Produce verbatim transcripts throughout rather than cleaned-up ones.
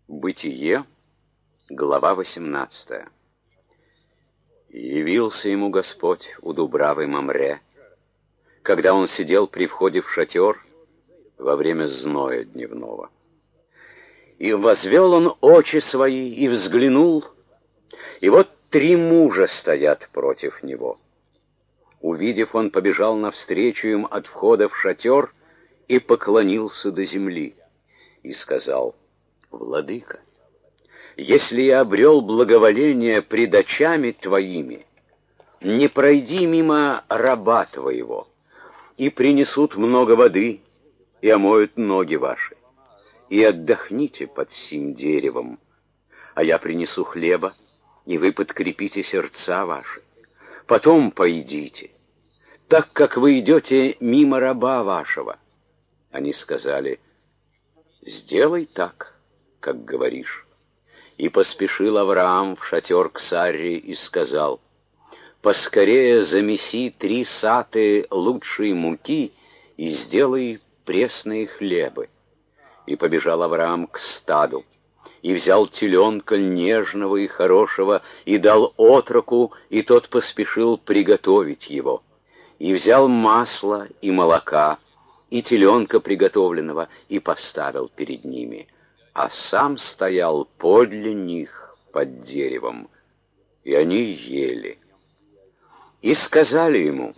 Бытие, глава восемнадцатая. Явился ему Господь у дубравы Мамре, когда он сидел при входе в шатер во время зноя дневного. И возвел он очи свои и взглянул, и вот три мужа стоят против него. Увидев, он побежал навстречу им от входа в шатер и поклонился до земли, и сказал: «Владыка, если я обрел благоволение пред очами твоими, не пройди мимо раба твоего, и принесут много воды, и омоют ноги ваши, и отдохните под сим деревом, а я принесу хлеба, и вы подкрепите сердца ваши. Потом поедите, так как вы идете мимо раба вашего». Они сказали: «Сделай так, как говоришь». И поспешил Авраам в шатер к Сарре и сказал: «Поскорее замеси три саты лучшей муки и сделай пресные хлебы». И побежал Авраам к стаду, и взял теленка нежного и хорошего, и дал отроку, и тот поспешил приготовить его. И взял масло и молока, и теленка приготовленного, и поставил перед ними, а сам стоял подле них под деревом, и они ели. И сказали ему: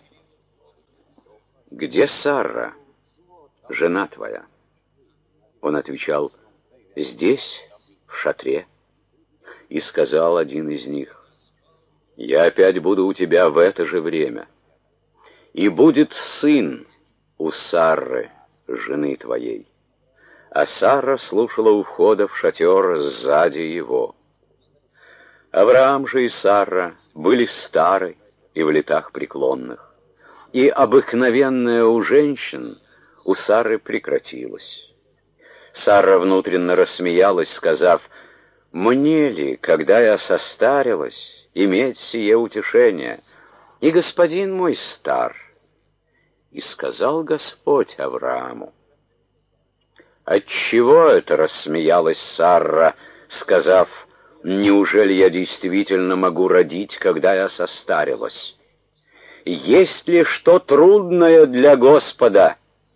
«Где Сарра, жена твоя?» Он отвечал: «Здесь, в шатре». И сказал один из них: «Я опять буду у тебя в это же время, и будет сын у Сарры, жены твоей». А Сарра слушала у входа в шатер сзади его. Авраам же и Сарра были стары и в летах преклонных, и обыкновенное у женщин у Сарры прекратилось. Сарра внутренно рассмеялась, сказав: «Мне ли, когда я состарилась, иметь сие утешение? И господин мой стар». И сказал Господь Аврааму: «Отчего это рассмеялась Сарра, сказав: неужели я действительно могу родить, когда я состарилась? Есть ли что трудное для Господа?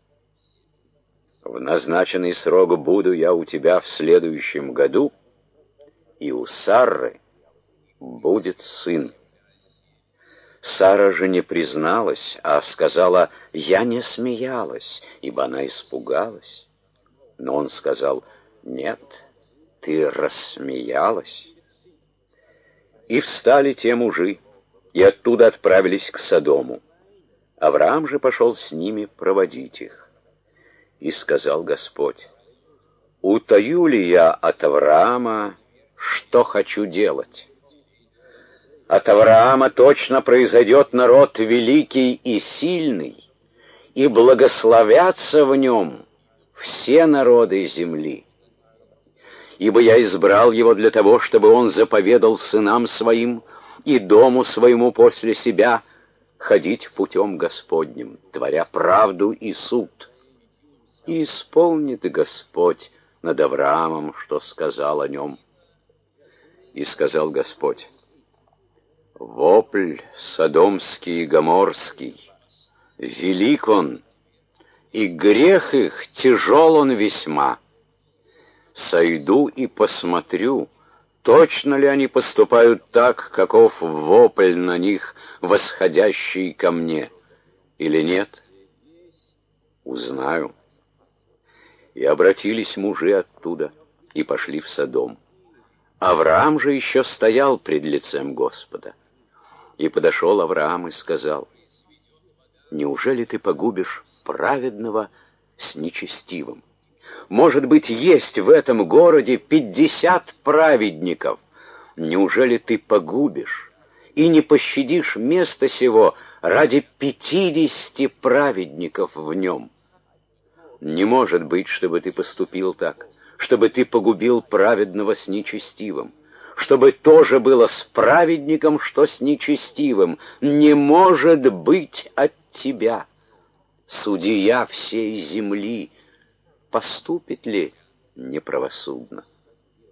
В назначенный срок буду я у тебя в следующем году, и у Сарры будет сын». Сара же не призналась, а сказала: «Я не смеялась», ибо она испугалась. Но он сказал: «Нет, ты рассмеялась». И встали те мужи, и оттуда отправились к Содому. Авраам же пошел с ними проводить их. И сказал Господь: «Утаю ли я от Авраама, что хочу делать? От Авраама точно произойдет народ великий и сильный, и благословятся в нем все народы земли. Ибо я избрал его для того, чтобы он заповедал сынам своим и дому своему после себя ходить путем Господним, творя правду и суд. И исполнит Господь над Авраамом, что сказал о нем». И сказал Господь: «Вопль содомский и гоморский, велик он, и грех их тяжел он весьма. Сойду и посмотрю, точно ли они поступают так, каков вопль на них, восходящий ко мне, или нет. Узнаю». И обратились мужи оттуда и пошли в Содом. Авраам же еще стоял пред лицем Господа. И подошел Авраам и сказал: «Неужели ты погубишь праведного с нечестивым? Может быть, есть в этом городе пятьдесят праведников. Неужели ты погубишь и не пощадишь место сего ради пятидесяти праведников в нем? Не может быть, чтобы ты поступил так, чтобы ты погубил праведного с нечестивым, чтобы то же было с праведником, что с нечестивым. Не может быть от тебя. Судья всей земли, поступит ли неправосудно?»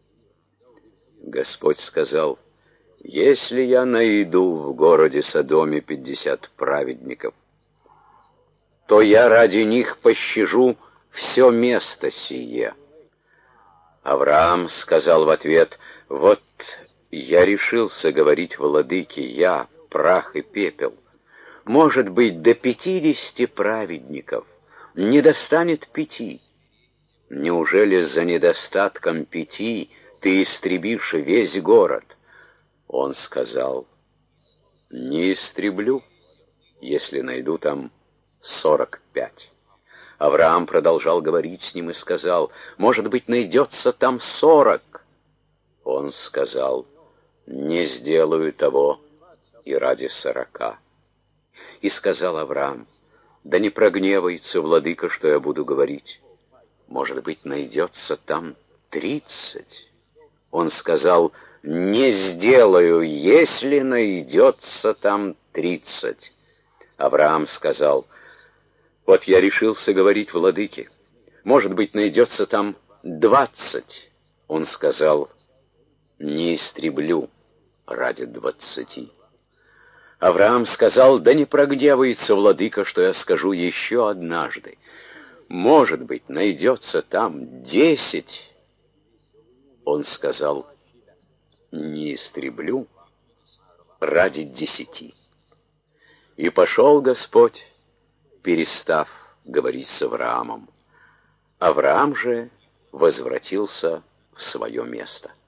Господь сказал: «Если я найду в городе Содоме пятьдесят праведников, то я ради них пощажу все место сие». Авраам сказал в ответ: «Вот я решился говорить владыке, я, прах и пепел. Может быть, до пятидесяти праведников не достанет пяти. Неужели за недостатком пяти ты истребишь весь город?» Он сказал: «Не истреблю, если найду там сорок пять». Авраам продолжал говорить с ним и сказал: «Может быть, найдется там сорок». Он сказал: «Не сделаю того и ради сорока». И сказал Авраам: «Да не прогневается владыка, что я буду говорить. Может быть, найдется там тридцать». Он сказал: «Не сделаю, если найдется там тридцать». Авраам сказал: «Вот я решился говорить владыке. Может быть, найдется там двадцать». Он сказал: «Не истреблю ради двадцати». Авраам сказал: «Да не прогневается владыка, что я скажу еще однажды. Может быть, найдется там десять». Он сказал: «Не истреблю ради десяти». И пошел Господь, перестав говорить с Авраамом. Авраам же возвратился в свое место.